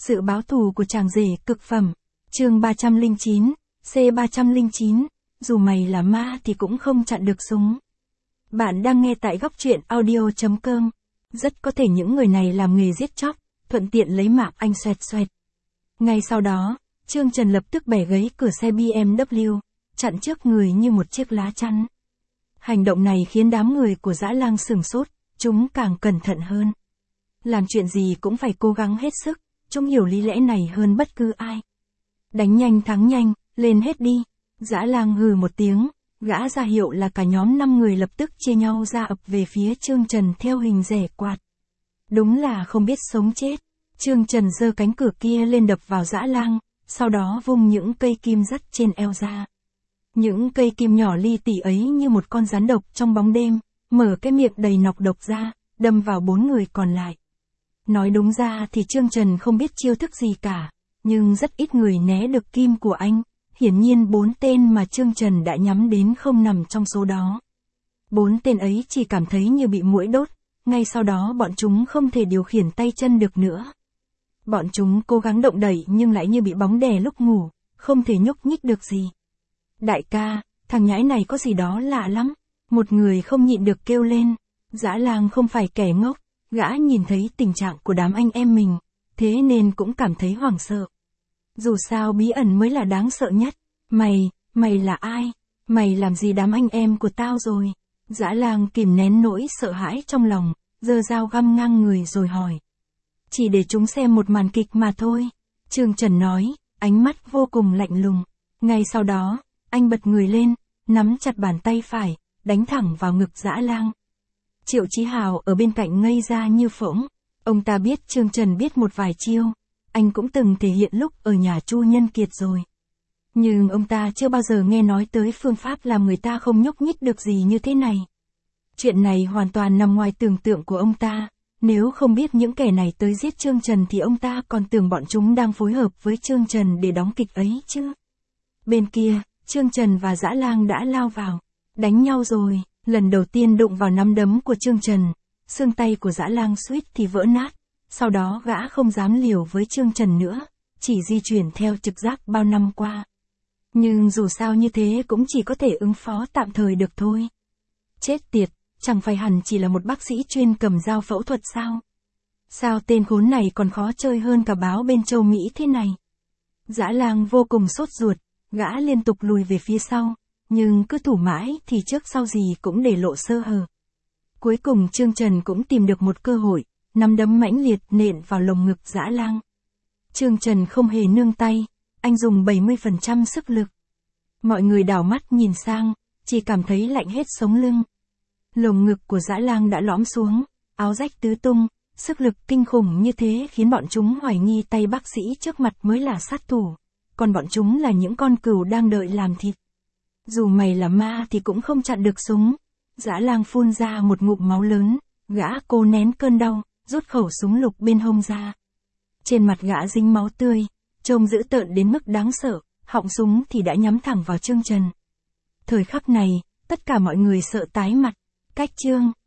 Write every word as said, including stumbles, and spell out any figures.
Sự báo thù của chàng rể cực phẩm. Chương ba trăm lẻ chín, C ba trăm lẻ chín, dù mày là ma thì cũng không chặn được súng. Bạn đang nghe tại góc truyện audio chấm com. Rất có thể những người này làm nghề giết chóc, thuận tiện lấy mạng anh xoẹt xoẹt. Ngay sau đó, Trương Trần lập tức bẻ gãy cửa xe bê em vê, chặn trước người như một chiếc lá chắn. Hành động này khiến đám người của Dã Lang sửng sốt, chúng càng cẩn thận hơn. Làm chuyện gì cũng phải cố gắng hết sức, chúng hiểu lý lẽ này hơn bất cứ ai. Đánh nhanh thắng nhanh, lên hết đi. Dã Lang hừ một tiếng, gã ra hiệu là cả nhóm năm người lập tức chia nhau ra ập về phía Trương Trần theo hình rẻ quạt. Đúng là không biết sống chết. Trương Trần giơ cánh cửa kia lên đập vào Dã Lang, sau đó vung những cây kim dắt trên eo ra. Những cây kim nhỏ li tỉ ấy như một con rắn độc trong bóng đêm, mở cái miệng đầy nọc độc ra, đâm vào bốn người còn lại. Nói đúng ra thì Trương Trần không biết chiêu thức gì cả, nhưng rất ít người né được kim của anh. Hiển nhiên bốn tên mà Trương Trần đã nhắm đến không nằm trong số đó. Bốn tên ấy chỉ cảm thấy như bị muỗi đốt, ngay sau đó bọn chúng không thể điều khiển tay chân được nữa. Bọn chúng cố gắng động đẩy nhưng lại như bị bóng đè lúc ngủ, không thể nhúc nhích được gì. Đại ca, thằng nhãi này có gì đó lạ lắm. Một người không nhịn được kêu lên. Dã Lang không phải kẻ ngốc, gã nhìn thấy tình trạng của đám anh em mình, thế nên cũng cảm thấy hoảng sợ. Dù sao bí ẩn mới là đáng sợ nhất. Mày, mày là ai? Mày làm gì đám anh em của tao rồi? Dã Lang kìm nén nỗi sợ hãi trong lòng, giơ dao găm ngang người rồi hỏi. Chỉ để chúng xem một màn kịch mà thôi. Trương Trần nói, ánh mắt vô cùng lạnh lùng. Ngay sau đó, anh bật người lên, nắm chặt bàn tay phải, đánh thẳng vào ngực Dã Lang. Triệu Chí Hào ở bên cạnh ngây ra như phỗng. Ông ta biết Trương Trần biết một vài chiêu, anh cũng từng thể hiện lúc ở nhà Chu Nhân Kiệt rồi. Nhưng ông ta chưa bao giờ nghe nói tới phương pháp làm người ta không nhúc nhích được gì như thế này. Chuyện này hoàn toàn nằm ngoài tưởng tượng của ông ta. Nếu không biết những kẻ này tới giết Trương Trần thì ông ta còn tưởng bọn chúng đang phối hợp với Trương Trần để đóng kịch ấy chứ. Bên kia, Trương Trần và Dã Lang đã lao vào. Đánh nhau rồi, lần đầu tiên đụng vào nắm đấm của Trương Trần, xương tay của Dã Lang suýt thì vỡ nát. Sau đó gã không dám liều với Trương Trần nữa, chỉ di chuyển theo trực giác bao năm qua. Nhưng dù sao như thế cũng chỉ có thể ứng phó tạm thời được thôi. Chết tiệt, chẳng phải hẳn chỉ là một bác sĩ chuyên cầm dao phẫu thuật sao? Sao tên khốn này còn khó chơi hơn cả báo bên châu Mỹ thế này? Dã Lang vô cùng sốt ruột, gã liên tục lùi về phía sau, nhưng cứ thủ mãi thì trước sau gì cũng để lộ sơ hở. Cuối cùng Trương Trần cũng tìm được một cơ hội, nắm đấm mãnh liệt nện vào lồng ngực Dã Lang. Trương Trần không hề nương tay, anh dùng bảy mươi phần trăm sức lực. Mọi người đảo mắt nhìn sang, chỉ cảm thấy lạnh hết sống lưng. Lồng ngực của Dã Lang đã lõm xuống, áo rách tứ tung, sức lực kinh khủng như thế khiến bọn chúng hoài nghi tay bác sĩ trước mặt mới là sát thủ, còn bọn chúng là những con cừu đang đợi làm thịt. Dù mày là ma thì cũng không chặn được súng. Dã Lang phun ra một ngụm máu lớn, gã cố nén cơn đau, rút khẩu súng lục bên hông ra. Trên mặt gã dính máu tươi, trông dữ tợn đến mức đáng sợ, họng súng thì đã nhắm thẳng vào Trương Trần. Thời khắc này, tất cả mọi người sợ tái mặt. Cách Trương